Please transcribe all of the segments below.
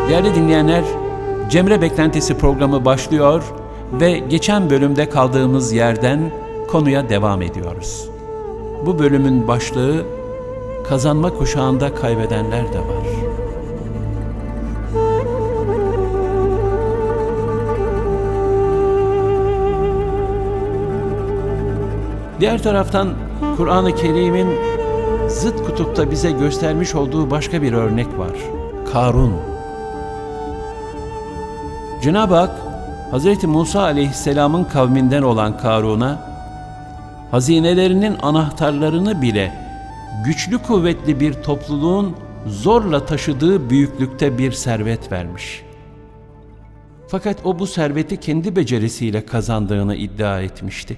Değerli dinleyenler, Cemre Beklentisi programı başlıyor ve geçen bölümde kaldığımız yerden konuya devam ediyoruz. Bu bölümün başlığı, kazanma kuşağında kaybedenler de var. Diğer taraftan Kur'an-ı Kerim'in zıt kutupta bize göstermiş olduğu başka bir örnek var. Karun. Cenab-ı Hak, Hz. Musa aleyhisselamın kavminden olan Karun'a, hazinelerinin anahtarlarını bile güçlü kuvvetli bir topluluğun zorla taşıdığı büyüklükte bir servet vermiş. Fakat o bu serveti kendi becerisiyle kazandığını iddia etmişti.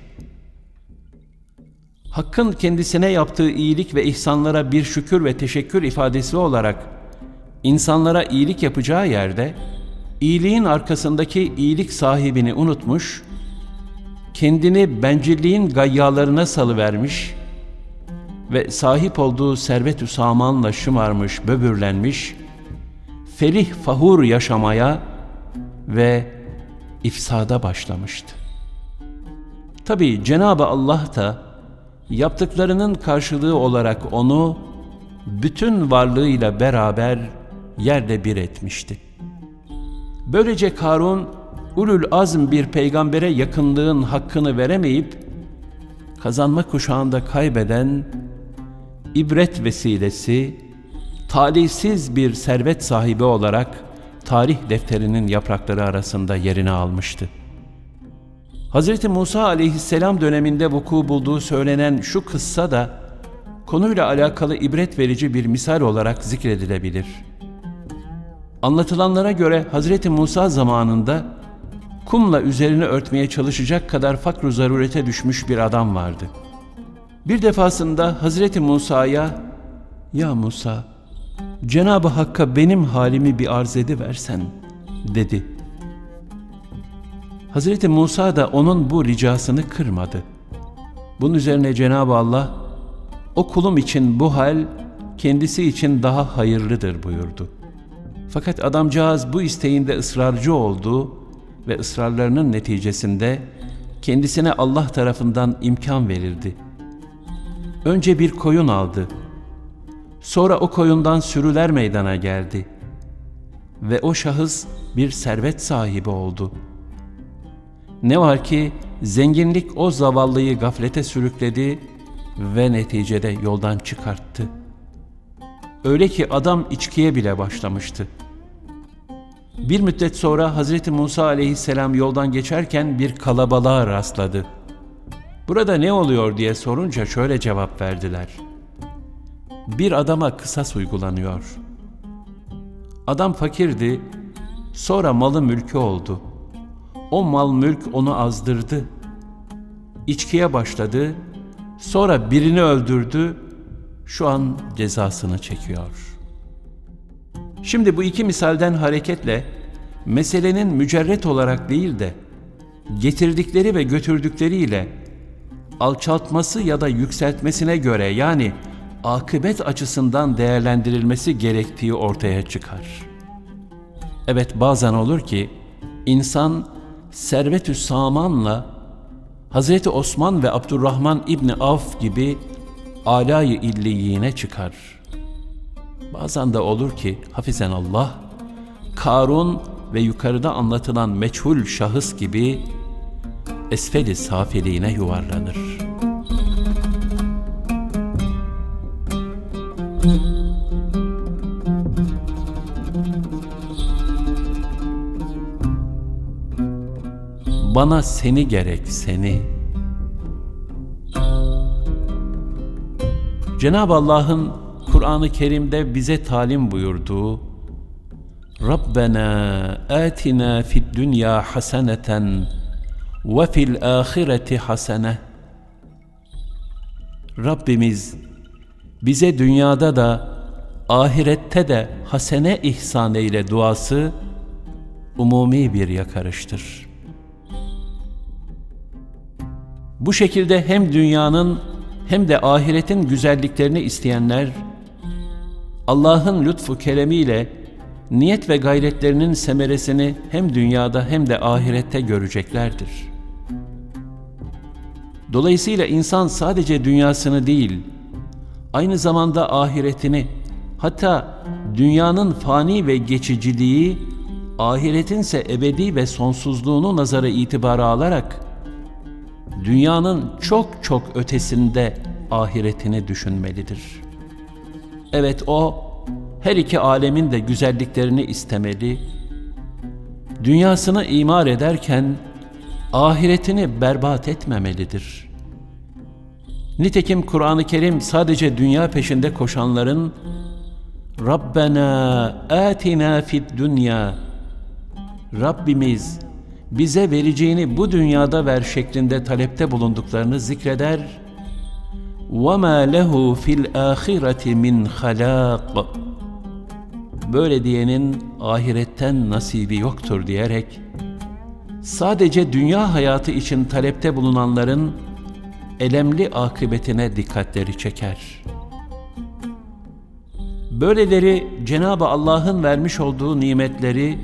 Hakk'ın kendisine yaptığı iyilik ve ihsanlara bir şükür ve teşekkür ifadesi olarak insanlara iyilik yapacağı yerde, iyiliğin arkasındaki iyilik sahibini unutmuş, kendini bencilliğin gayyalarına salıvermiş ve sahip olduğu servet-ü samanla şımarmış, böbürlenmiş, ferih fahur yaşamaya ve ifsada başlamıştı. Tabii Cenab-ı Allah da yaptıklarının karşılığı olarak onu bütün varlığıyla beraber yerle bir etmişti. Böylece Karun, ulul azm bir peygambere yakınlığın hakkını veremeyip, kazanma kuşağında kaybeden, ibret vesilesi, talihsiz bir servet sahibi olarak tarih defterinin yaprakları arasında yerini almıştı. Hz. Musa aleyhisselam döneminde vuku bulduğu söylenen şu kıssa da konuyla alakalı ibret verici bir misal olarak zikredilebilir. Anlatılanlara göre Hz. Musa zamanında kumla üzerini örtmeye çalışacak kadar fakr-ı zarurete düşmüş bir adam vardı. Bir defasında Hz. Musa'ya, "Ya Musa, Cenab-ı Hakk'a benim halimi bir arz ediversen," dedi. Hz. Musa da onun bu ricasını kırmadı. Bunun üzerine Cenab-ı Allah, "O kulum için bu hal kendisi için daha hayırlıdır," buyurdu. Fakat adamcağız bu isteğinde ısrarcı oldu ve ısrarlarının neticesinde kendisine Allah tarafından imkan verildi. Önce bir koyun aldı. Sonra o koyundan sürüler meydana geldi. Ve o şahıs bir servet sahibi oldu. Ne var ki zenginlik o zavallıyı gaflete sürükledi ve neticede yoldan çıkarttı. Öyle ki adam içkiye bile başlamıştı. Bir müddet sonra Hz. Musa aleyhisselam yoldan geçerken bir kalabalığa rastladı. "Burada ne oluyor?" diye sorunca şöyle cevap verdiler: "Bir adama kısas uygulanıyor. Adam fakirdi, sonra malı mülkü oldu. O mal mülk onu azdırdı. İçkiye başladı, sonra birini öldürdü, şu an cezasını çekiyor." Şimdi bu iki misalden hareketle meselenin mücerret olarak değil de getirdikleri ve götürdükleriyle alçaltması ya da yükseltmesine göre, yani akıbet açısından değerlendirilmesi gerektiği ortaya çıkar. Evet, bazen olur ki insan servet-ü samanla Hazreti Osman ve Abdurrahman İbni Avf gibi âlâ-i illiyine çıkar. Bazen de olur ki hafizenallah, Karun ve yukarıda anlatılan meçhul şahıs gibi esfel-i safiliğine yuvarlanır. Bana seni gerek, seni. Cenab-ı Allah'ın Kur'an-ı Kerim'de bize talim buyurduğu Rabbena atina fid dünya haseneten ve fil ahireti hasene. Rabbimiz bize dünyada da ahirette de hasene ihsan eyle duası umumi bir yakarıştır. Bu şekilde hem dünyanın hem de ahiretin güzelliklerini isteyenler Allah'ın lütfu keremiyle niyet ve gayretlerinin semeresini hem dünyada hem de ahirette göreceklerdir. Dolayısıyla insan sadece dünyasını değil, aynı zamanda ahiretini, hatta dünyanın fani ve geçiciliği, ahiretinse ebedi ve sonsuzluğunu nazara itibara alarak, dünyanın çok çok ötesinde ahiretini düşünmelidir. Evet, o her iki alemin de güzelliklerini istemeli, dünyasını imar ederken ahiretini berbat etmemelidir. Nitekim Kur'an-ı Kerim sadece dünya peşinde koşanların Rabbena atina fid dünya, Rabbimiz bize vereceğini bu dünyada ver şeklinde talepte bulunduklarını zikreder. وَمَا لَهُ فِي الْآخِرَةِ مِنْ خَلَاقٍ, böyle diyenin ahiretten nasibi yoktur diyerek, sadece dünya hayatı için talepte bulunanların elemli akıbetine dikkatleri çeker. Böyleleri Cenab-ı Allah'ın vermiş olduğu nimetleri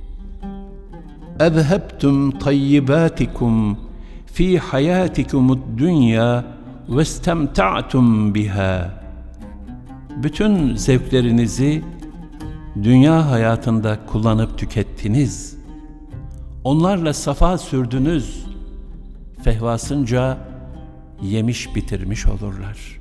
اَذْهَبْتُمْ طَيِّبَاتِكُمْ فِي حَيَاتِكُمُ الدُّنْيَا وَاسْتَمْتَعْتُمْ بِهَا, bütün zevklerinizi dünya hayatında kullanıp tükettiniz, onlarla safa sürdünüz, fehvasınca yemiş bitirmiş olurlar.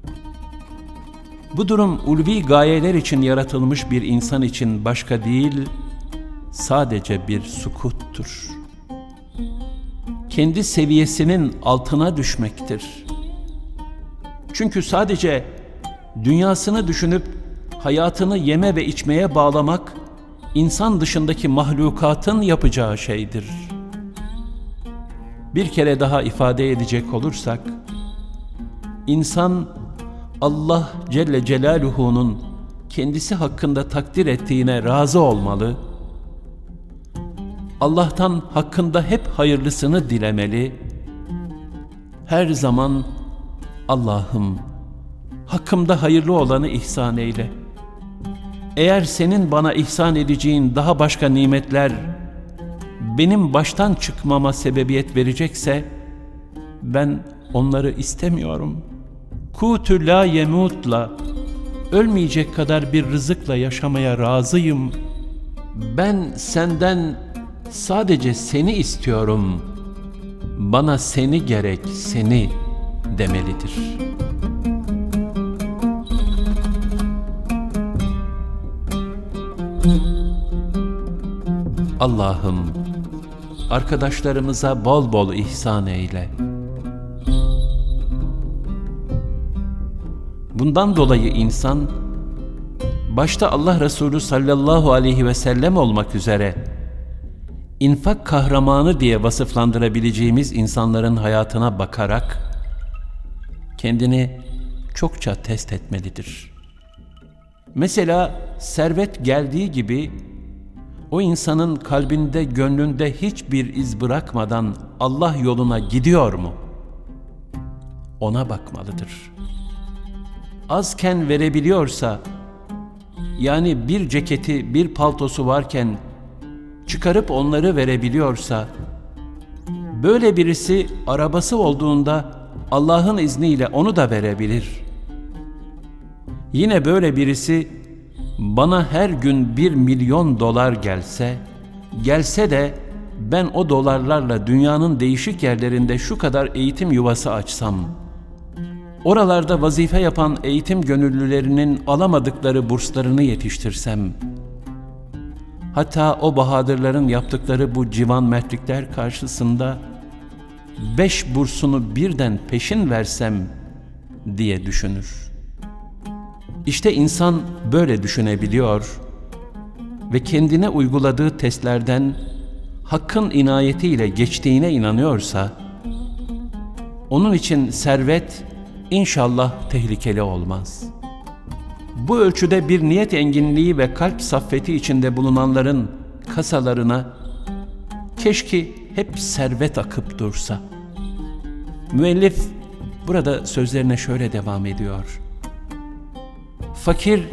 Bu durum ulvi gayeler için yaratılmış bir insan için başka değil, sadece bir sukuttur. Kendi seviyesinin altına düşmektir. Çünkü sadece dünyasını düşünüp hayatını yeme ve içmeye bağlamak, insan dışındaki mahlukatın yapacağı şeydir. Bir kere daha ifade edecek olursak, insan Allah Celle Celaluhu'nun kendisi hakkında takdir ettiğine razı olmalı, Allah'tan hakkında hep hayırlısını dilemeli, her zaman Allah'ım hakkımda hayırlı olanı ihsan eyle. Eğer senin bana ihsan edeceğin daha başka nimetler benim baştan çıkmama sebebiyet verecekse, ben onları istemiyorum. Kûtü lâ yemût'la, ölmeyecek kadar bir rızıkla yaşamaya razıyım. Ben senden sadece seni istiyorum. Bana seni gerek, seni demelidir. Allah'ım, arkadaşlarımıza bol bol ihsan eyle. Bundan dolayı insan, başta Allah Resulü sallallahu aleyhi ve sellem olmak üzere, infak kahramanı diye vasıflandırabileceğimiz insanların hayatına bakarak, kendini çokça test etmelidir. Mesela servet geldiği gibi, o insanın kalbinde, gönlünde hiçbir iz bırakmadan Allah yoluna gidiyor mu? Ona bakmalıdır. Azken verebiliyorsa, yani bir ceketi, bir paltosu varken çıkarıp onları verebiliyorsa, böyle birisi arabası olduğunda Allah'ın izniyle onu da verebilir. Yine böyle birisi, bana her gün 1 milyon dolar gelse de ben o dolarlarla dünyanın değişik yerlerinde şu kadar eğitim yuvası açsam, oralarda vazife yapan eğitim gönüllülerinin alamadıkları burslarını yetiştirsem, hatta o bahadırların yaptıkları bu civan mertlikler karşısında 5 bursunu birden peşin versem diye düşünür. İşte insan böyle düşünebiliyor ve kendine uyguladığı testlerden Hakk'ın inayetiyle geçtiğine inanıyorsa, onun için servet İnşallah tehlikeli olmaz. Bu ölçüde bir niyet enginliği ve kalp saffeti içinde bulunanların kasalarına keşke hep servet akıp dursa. Müellif burada sözlerine şöyle devam ediyor. Fakir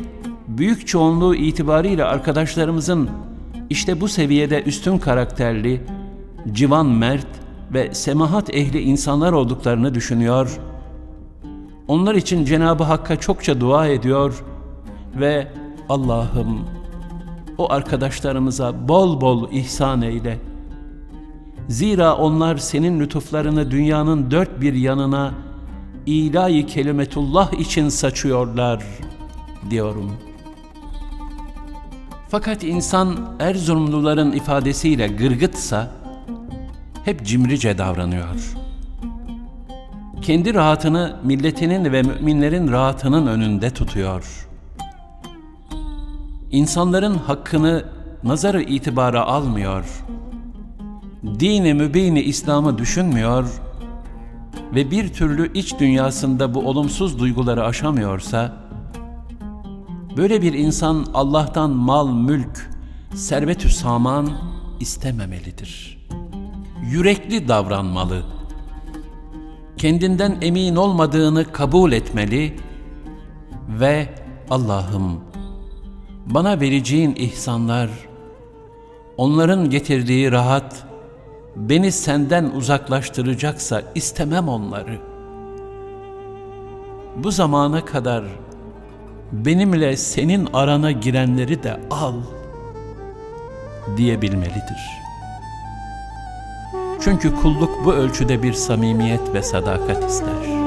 büyük çoğunluğu itibariyle arkadaşlarımızın işte bu seviyede üstün karakterli, civan mert ve semahat ehli insanlar olduklarını düşünüyor, onlar için Cenab-ı Hakk'a çokça dua ediyor ve Allah'ım o arkadaşlarımıza bol bol ihsan eyle. Zira onlar senin lütuflarını dünyanın dört bir yanına ilahi kelimetullah için saçıyorlar diyorum. Fakat insan Erzurumluların ifadesiyle gırgıtsa hep cimrice davranıyor. Kendi rahatını milletinin ve müminlerin rahatının önünde tutuyor. İnsanların hakkını nazarı itibara almıyor. Dini mübini İslam'ı düşünmüyor ve bir türlü iç dünyasında bu olumsuz duyguları aşamıyorsa, böyle bir insan Allah'tan mal, mülk, servet-ü saman istememelidir. Yürekli davranmalı. Kendinden emin olmadığını kabul etmeli ve Allah'ım bana vereceğin ihsanlar, onların getirdiği rahat, beni senden uzaklaştıracaksa istemem onları. Bu zamana kadar benimle senin arana girenleri de al diyebilmelidir. Çünkü kulluk bu ölçüde bir samimiyet ve sadakat ister.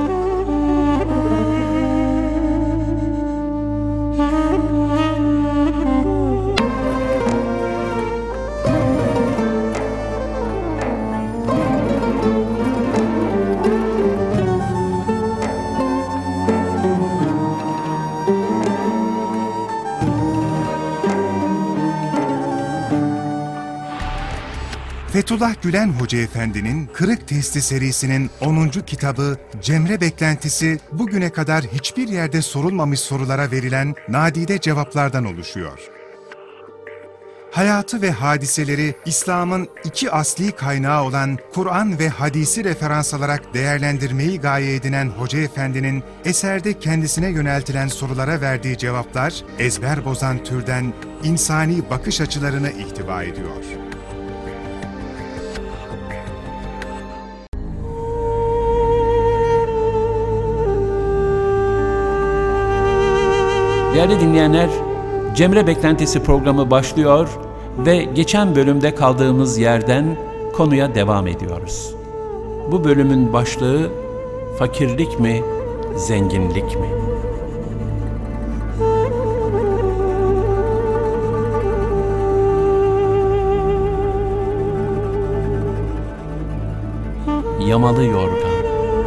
Fethullah Gülen Hoca Efendi'nin Kırık Testi serisinin 10. kitabı Cemre Beklentisi bugüne kadar hiçbir yerde sorulmamış sorulara verilen nadide cevaplardan oluşuyor. Hayatı ve hadiseleri İslam'ın iki asli kaynağı olan Kur'an ve hadisi referans alarak değerlendirmeyi gaye edinen Hoca Efendi'nin eserde kendisine yöneltilen sorulara verdiği cevaplar ezber bozan türden insani bakış açılarını ihtiva ediyor. Değerli dinleyenler, Cemre Beklentisi programı başlıyor ve geçen bölümde kaldığımız yerden konuya devam ediyoruz. Bu bölümün başlığı fakirlik mi, zenginlik mi? Yamalı yorgan.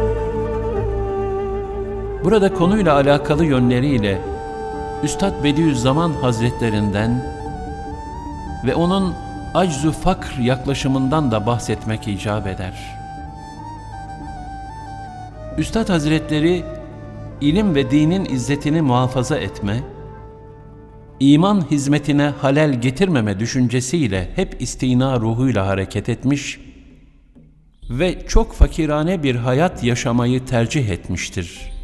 Burada konuyla alakalı yönleriyle Üstad Bediüzzaman Hazretlerinden ve onun acz-ı fakr yaklaşımından da bahsetmek icap eder. Üstad Hazretleri, ilim ve dinin izzetini muhafaza etme, iman hizmetine halel getirmeme düşüncesiyle hep istina ruhuyla hareket etmiş ve çok fakirane bir hayat yaşamayı tercih etmiştir.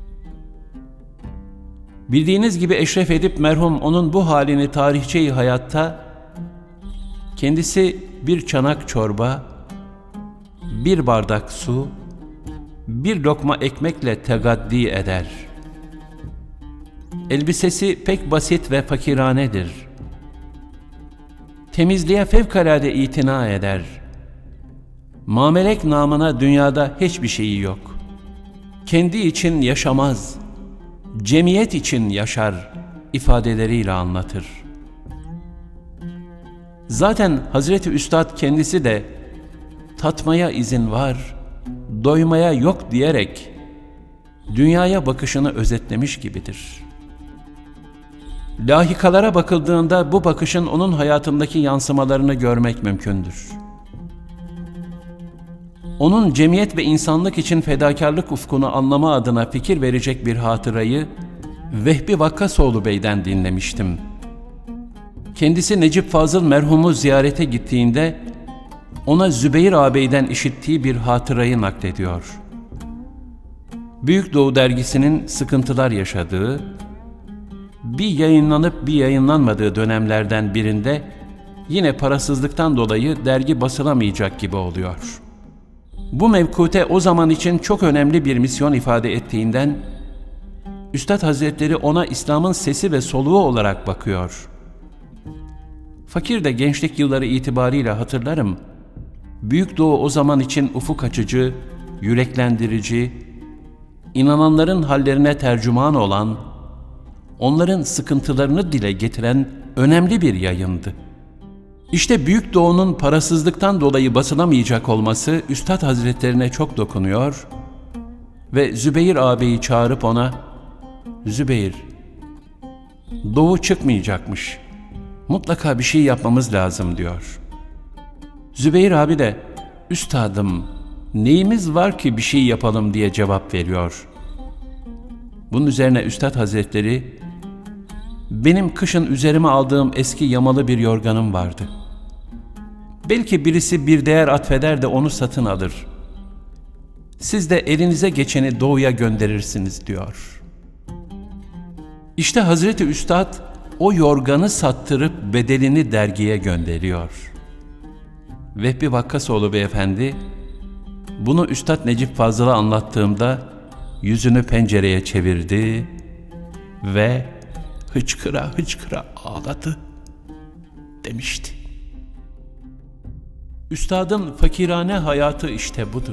Bildiğiniz gibi Eşref Edip merhum onun bu halini tarihçe-i hayatta kendisi bir çanak çorba, bir bardak su, bir lokma ekmekle tegaddi eder. Elbisesi pek basit ve fakiranedir. Temizliğe fevkalade itina eder. Mamelek namına dünyada hiçbir şeyi yok. Kendi için yaşamaz, cemiyet için yaşar ifadeleriyle anlatır. Zaten Hazreti Üstad kendisi de tatmaya izin var, doymaya yok diyerek dünyaya bakışını özetlemiş gibidir. Lahikalara bakıldığında bu bakışın onun hayatındaki yansımalarını görmek mümkündür. Onun cemiyet ve insanlık için fedakarlık ufkunu anlama adına fikir verecek bir hatırayı Vehbi Vakkasoğlu Bey'den dinlemiştim. Kendisi Necip Fazıl merhumu ziyarete gittiğinde ona Zübeyir ağabeyden işittiği bir hatırayı naklediyor. Büyük Doğu dergisinin sıkıntılar yaşadığı, bir yayınlanıp bir yayınlanmadığı dönemlerden birinde yine parasızlıktan dolayı dergi basılamayacak gibi oluyor. Bu mevkute o zaman için çok önemli bir misyon ifade ettiğinden Üstad Hazretleri ona İslam'ın sesi ve soluğu olarak bakıyor. Fakir de gençlik yılları itibariyle hatırlarım, Büyük Doğu o zaman için ufuk açıcı, yüreklendirici, inananların hallerine tercüman olan, onların sıkıntılarını dile getiren önemli bir yayındı. İşte Büyük Doğu'nun parasızlıktan dolayı basılamayacak olması Üstad Hazretlerine çok dokunuyor ve Zübeyir ağabeyi çağırıp ona, "Zübeyir, Doğu çıkmayacakmış. Mutlaka bir şey yapmamız lazım," diyor. Zübeyir abi de, "Üstadım, neyimiz var ki bir şey yapalım," diye cevap veriyor. Bunun üzerine Üstad Hazretleri, "Benim kışın üzerime aldığım eski yamalı bir yorganım vardı. Belki birisi bir değer atfeder de onu satın alır. Siz de elinize geçeni Doğu'ya gönderirsiniz," diyor. İşte Hazreti Üstad o yorganı sattırıp bedelini dergiye gönderiyor. Vehbi Vakkasoğlu beyefendi, bunu Üstad Necip Fazıl'a anlattığımda yüzünü pencereye çevirdi ve hıçkıra hıçkıra ağladı demişti. Üstadın fakirane hayatı işte budur.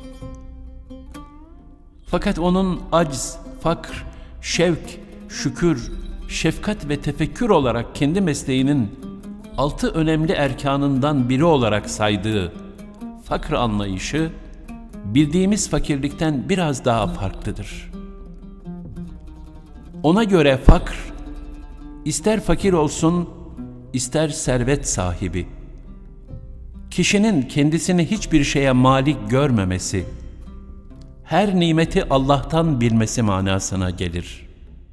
Fakat onun acz, fakr, şevk, şükür, şefkat ve tefekkür olarak kendi mesleğinin 6 önemli erkanından biri olarak saydığı fakr anlayışı, bildiğimiz fakirlikten biraz daha farklıdır. Ona göre fakr, ister fakir olsun, ister servet sahibi, kişinin kendisini hiçbir şeye malik görmemesi, her nimeti Allah'tan bilmesi manasına gelir.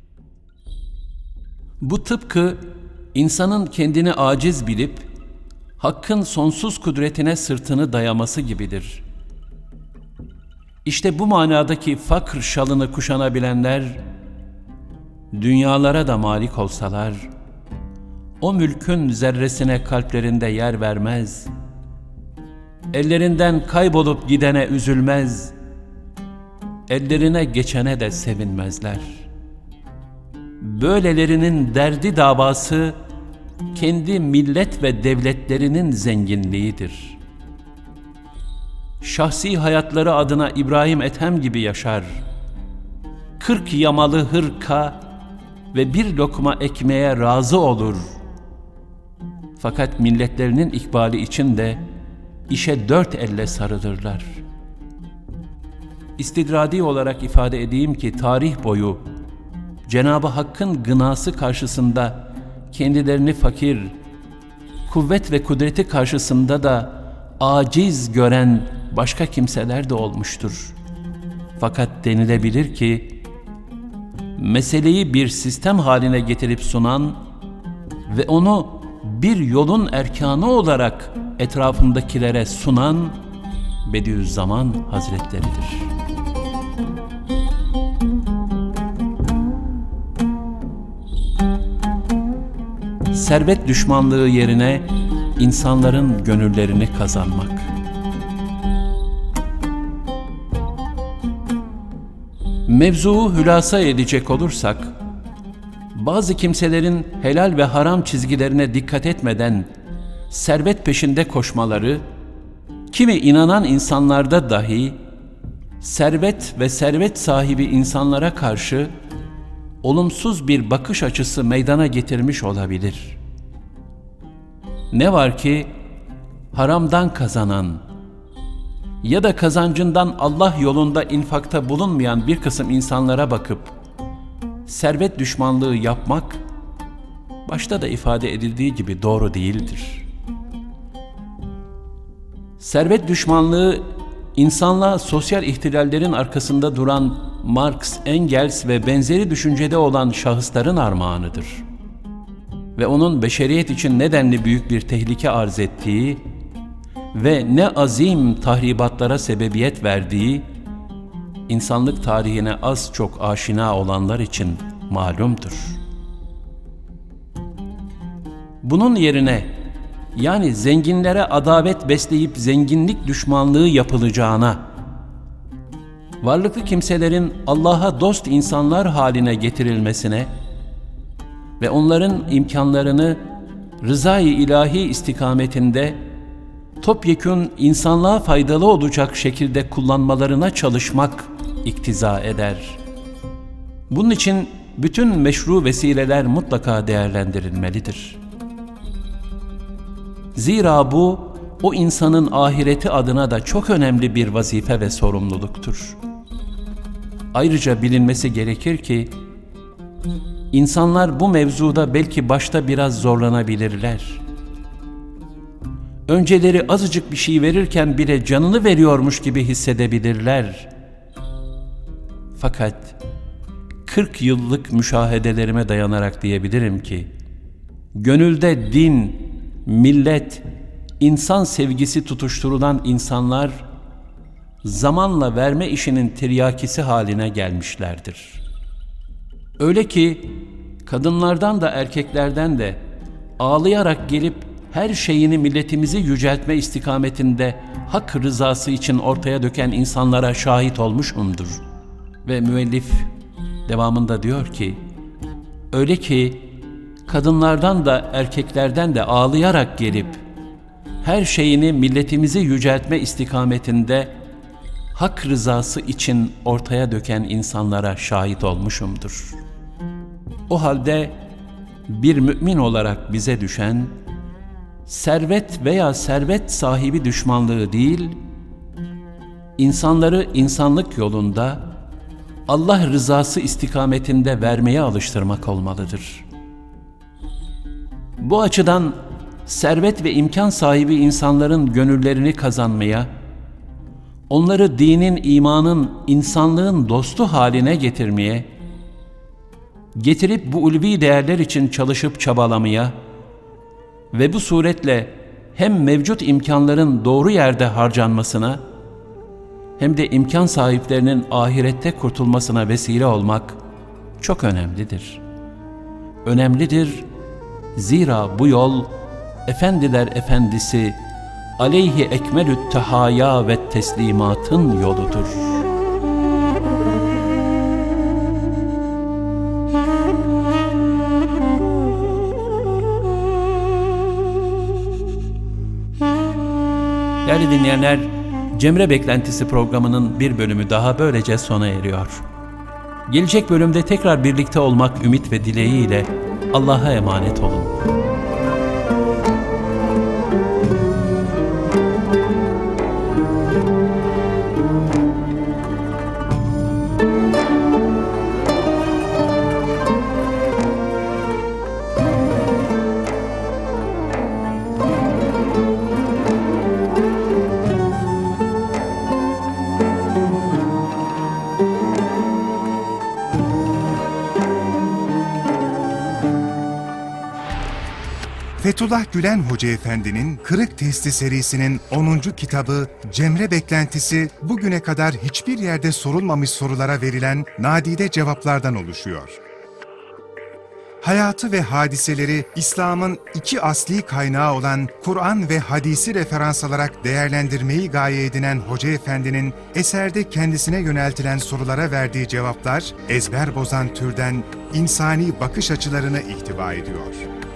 Bu tıpkı insanın kendini aciz bilip, Hakk'ın sonsuz kudretine sırtını dayaması gibidir. İşte bu manadaki fakr şalını kuşanabilenler, dünyalara da malik olsalar, o mülkün zerresine kalplerinde yer vermez, ellerinden kaybolup gidene üzülmez, ellerine geçene de sevinmezler. Böylelerinin derdi davası, kendi millet ve devletlerinin zenginliğidir. Şahsi hayatları adına İbrahim Ethem gibi yaşar, 40 yamalı hırka ve bir lokma ekmeğe razı olur. Fakat milletlerinin ikbali için de işe 4 elle sarılırlar. İstidradi olarak ifade edeyim ki tarih boyu Cenab-ı Hakk'ın gınası karşısında kendilerini fakir, kuvvet ve kudreti karşısında da aciz gören başka kimseler de olmuştur. Fakat denilebilir ki, meseleyi bir sistem haline getirip sunan ve onu bir yolun erkanı olarak etrafındakilere sunan Bediüzzaman Hazretleri'dir. Servet düşmanlığı yerine insanların gönüllerini kazanmak. Mevzuu hülasa edecek olursak, bazı kimselerin helal ve haram çizgilerine dikkat etmeden servet peşinde koşmaları, kimi inanan insanlarda dahi servet ve servet sahibi insanlara karşı olumsuz bir bakış açısı meydana getirmiş olabilir. Ne var ki haramdan kazanan ya da kazancından Allah yolunda infakta bulunmayan bir kısım insanlara bakıp servet düşmanlığı yapmak, başta da ifade edildiği gibi doğru değildir. Servet düşmanlığı, insanlığa sosyal ihtilallerin arkasında duran Marx, Engels ve benzeri düşüncede olan şahısların armağanıdır. Ve onun beşeriyet için nedenli büyük bir tehlike arz ettiği ve ne azim tahribatlara sebebiyet verdiği, insanlık tarihine az çok aşina olanlar için malumdur. Bunun yerine, yani zenginlere adavet besleyip zenginlik düşmanlığı yapılacağına, varlıklı kimselerin Allah'a dost insanlar haline getirilmesine ve onların imkanlarını rızayı ilahi istikametinde topyekün insanlığa faydalı olacak şekilde kullanmalarına çalışmak iktiza eder. Bunun için bütün meşru vesileler mutlaka değerlendirilmelidir. Zira bu, o insanın ahireti adına da çok önemli bir vazife ve sorumluluktur. Ayrıca bilinmesi gerekir ki, insanlar bu mevzuda belki başta biraz zorlanabilirler. Önceleri azıcık bir şey verirken bile canını veriyormuş gibi hissedebilirler. Fakat 40 yıllık müşahedelerime dayanarak diyebilirim ki, gönülde din, millet, insan sevgisi tutuşturulan insanlar, zamanla verme işinin tiryakisi haline gelmişlerdir. Öyle ki, kadınlardan da erkeklerden de ağlayarak gelip her şeyini milletimizi yüceltme istikametinde hak rızası için ortaya döken insanlara şahit olmuşumdur. Ve müellif devamında diyor ki, öyle ki kadınlardan da erkeklerden de ağlayarak gelip her şeyini milletimizi yüceltme istikametinde hak rızası için ortaya döken insanlara şahit olmuşumdur. O halde bir mümin olarak bize düşen, servet veya servet sahibi düşmanlığı değil, insanları insanlık yolunda Allah rızası istikametinde vermeye alıştırmak olmalıdır. Bu açıdan servet ve imkan sahibi insanların gönüllerini kazanmaya, onları dinin, imanın, insanlığın dostu haline getirmeye, getirip bu ulvi değerler için çalışıp çabalamaya ve bu suretle hem mevcut imkanların doğru yerde harcanmasına hem de imkan sahiplerinin ahirette kurtulmasına vesile olmak çok önemlidir. Önemlidir, zira bu yol efendiler efendisi aleyhi ekmelü't tehaya ve teslimatın yoludur. Değerli dinleyenler, Cemre Beklentisi programının bir bölümü daha böylece sona eriyor. Gelecek bölümde tekrar birlikte olmak ümit ve dileğiyle Allah'a emanet olun. Fethullah Gülen Hoca Efendi'nin Kırık Testi serisinin 10. kitabı Cemre Beklentisi, bugüne kadar hiçbir yerde sorulmamış sorulara verilen nadide cevaplardan oluşuyor. Hayatı ve hadiseleri İslam'ın iki asli kaynağı olan Kur'an ve hadisi referans alarak değerlendirmeyi gaye edinen Hoca Efendi'nin eserde kendisine yöneltilen sorulara verdiği cevaplar ezber bozan türden insani bakış açılarını ihtiva ediyor.